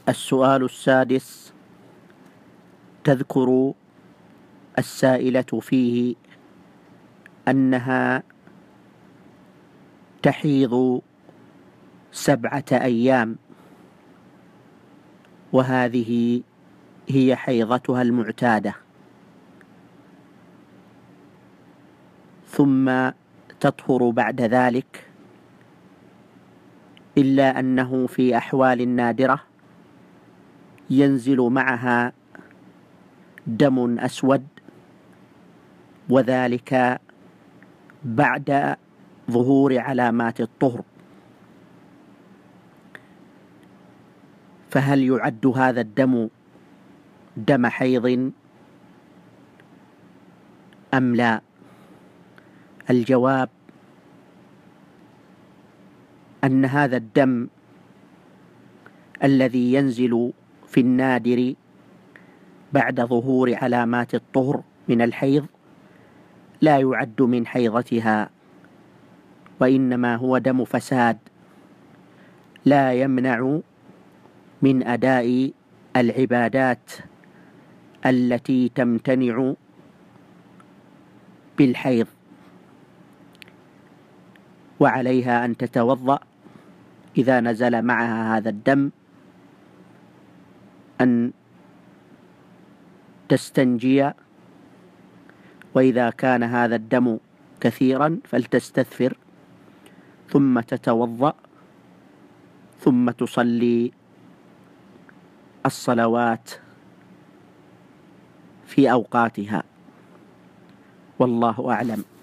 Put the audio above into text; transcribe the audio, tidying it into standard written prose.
السؤال السادس: تذكر السائلة فيه أنها تحيض 7 أيام، وهذه هي حيضتها المعتادة، ثم تطهر بعد ذلك، إلا أنه في أحوال نادرة ينزل معها دم أسود، وذلك بعد ظهور علامات الطهر. فهل يعد هذا الدم دم حيض أم لا؟ الجواب أن هذا الدم الذي ينزل في النادر بعد ظهور علامات الطهر من الحيض لا يعد من حيضتها، وإنما هو دم فساد لا يمنع من أداء العبادات التي تمتنع بالحيض، وعليها أن تتوضأ إذا نزل معها هذا الدم، أن تستنجي، وإذا كان هذا الدم كثيرا فلتستثفر، ثم تتوضأ، ثم تصلي الصلوات في أوقاتها، والله أعلم.